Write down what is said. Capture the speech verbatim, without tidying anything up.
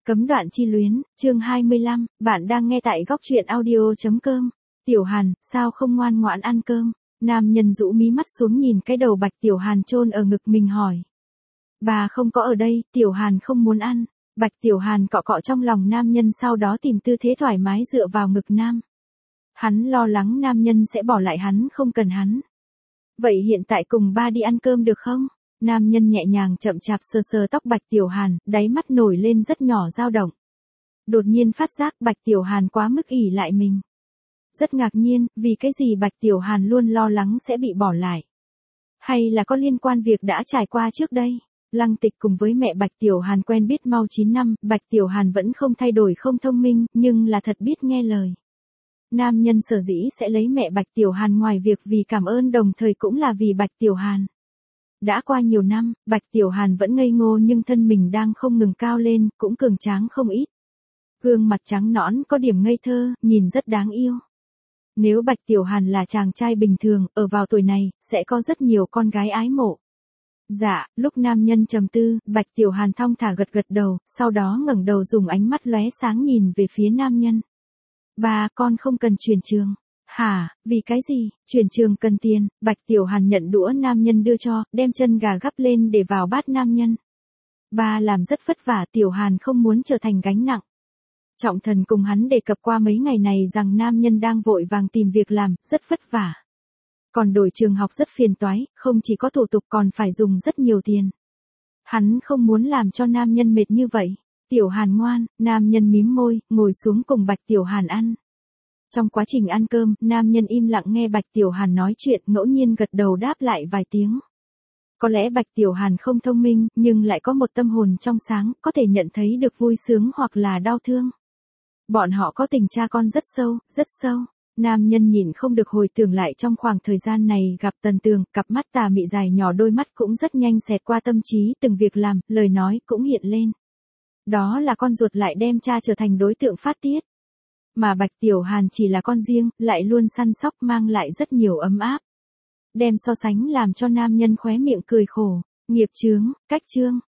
Cấm đoạn chi luyến, chương hai mươi lăm, bạn đang nghe tại góc truyện audio.com. Tiểu Hàn, sao không ngoan ngoãn ăn cơm? Nam nhân rũ mí mắt xuống nhìn cái đầu Bạch Tiểu Hàn chôn ở ngực mình hỏi. Bà không có ở đây, Tiểu Hàn không muốn ăn. Bạch Tiểu Hàn cọ cọ trong lòng nam nhân, sau đó tìm tư thế thoải mái dựa vào ngực nam. Hắn lo lắng nam nhân sẽ bỏ lại hắn, không cần hắn. Vậy hiện tại cùng ba đi ăn cơm được không? Nam nhân nhẹ nhàng chậm chạp sờ sờ tóc Bạch Tiểu Hàn, đáy mắt nổi lên rất nhỏ dao động. Đột nhiên phát giác Bạch Tiểu Hàn quá mức ỷ lại mình. Rất ngạc nhiên, vì cái gì Bạch Tiểu Hàn luôn lo lắng sẽ bị bỏ lại? Hay là có liên quan việc đã trải qua trước đây? Lăng Tịch cùng với mẹ Bạch Tiểu Hàn quen biết mau chín năm, Bạch Tiểu Hàn vẫn không thay đổi, không thông minh, nhưng là thật biết nghe lời. Nam nhân sở dĩ sẽ lấy mẹ Bạch Tiểu Hàn ngoài việc vì cảm ơn đồng thời cũng là vì Bạch Tiểu Hàn. Đã qua nhiều năm, Bạch Tiểu Hàn vẫn ngây ngô nhưng thân mình đang không ngừng cao lên, cũng cường tráng không ít. Gương mặt trắng nõn có điểm ngây thơ, nhìn rất đáng yêu. Nếu Bạch Tiểu Hàn là chàng trai bình thường, ở vào tuổi này, sẽ có rất nhiều con gái ái mộ. Dạ, lúc nam nhân trầm tư, Bạch Tiểu Hàn thong thả gật gật đầu, sau đó ngẩng đầu dùng ánh mắt lóe sáng nhìn về phía nam nhân. Ba, con không cần chuyển trường. Hả, vì cái gì? Chuyển trường cần tiền. Bạch Tiểu Hàn nhận đũa nam nhân đưa cho, đem chân gà gắp lên để vào bát nam nhân. Ba làm rất vất vả, Tiểu Hàn không muốn trở thành gánh nặng. Trọng Thần cùng hắn đề cập qua mấy ngày này rằng nam nhân đang vội vàng tìm việc làm, rất vất vả. Còn đổi trường học rất phiền toái, không chỉ có thủ tục còn phải dùng rất nhiều tiền. Hắn không muốn làm cho nam nhân mệt như vậy. Tiểu Hàn ngoan, nam nhân mím môi, ngồi xuống cùng Bạch Tiểu Hàn ăn. Trong quá trình ăn cơm, nam nhân im lặng nghe Bạch Tiểu Hàn nói chuyện, ngẫu nhiên gật đầu đáp lại vài tiếng. Có lẽ Bạch Tiểu Hàn không thông minh, nhưng lại có một tâm hồn trong sáng, có thể nhận thấy được vui sướng hoặc là đau thương. Bọn họ có tình cha con rất sâu, rất sâu. Nam nhân nhìn không được hồi tưởng lại trong khoảng thời gian này gặp Tần Tường, cặp mắt tà mị dài nhỏ, đôi mắt cũng rất nhanh xẹt qua tâm trí, từng việc làm, lời nói cũng hiện lên. Đó là con ruột lại đem cha trở thành đối tượng phát tiết. Mà Bạch Tiểu Hàn chỉ là con riêng, lại luôn săn sóc, mang lại rất nhiều ấm áp. Đem so sánh làm cho nam nhân khóe miệng cười khổ. Nghiệp chướng, cách chương,